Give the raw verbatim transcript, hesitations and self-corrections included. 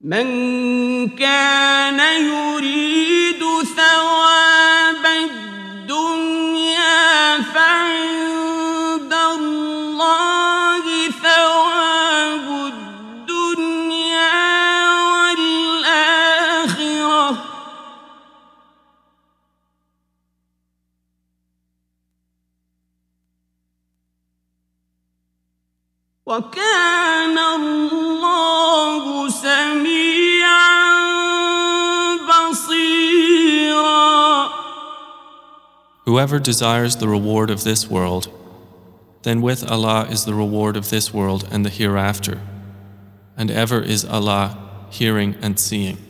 من كان يريد ثواب الدنيا فعند الله ثواب الدنيا والآخرة وكان الله سميعا بصيرا. Whoever desires the reward of this world, then with Allah is the reward of this world and the hereafter, and ever is Allah hearing and seeing.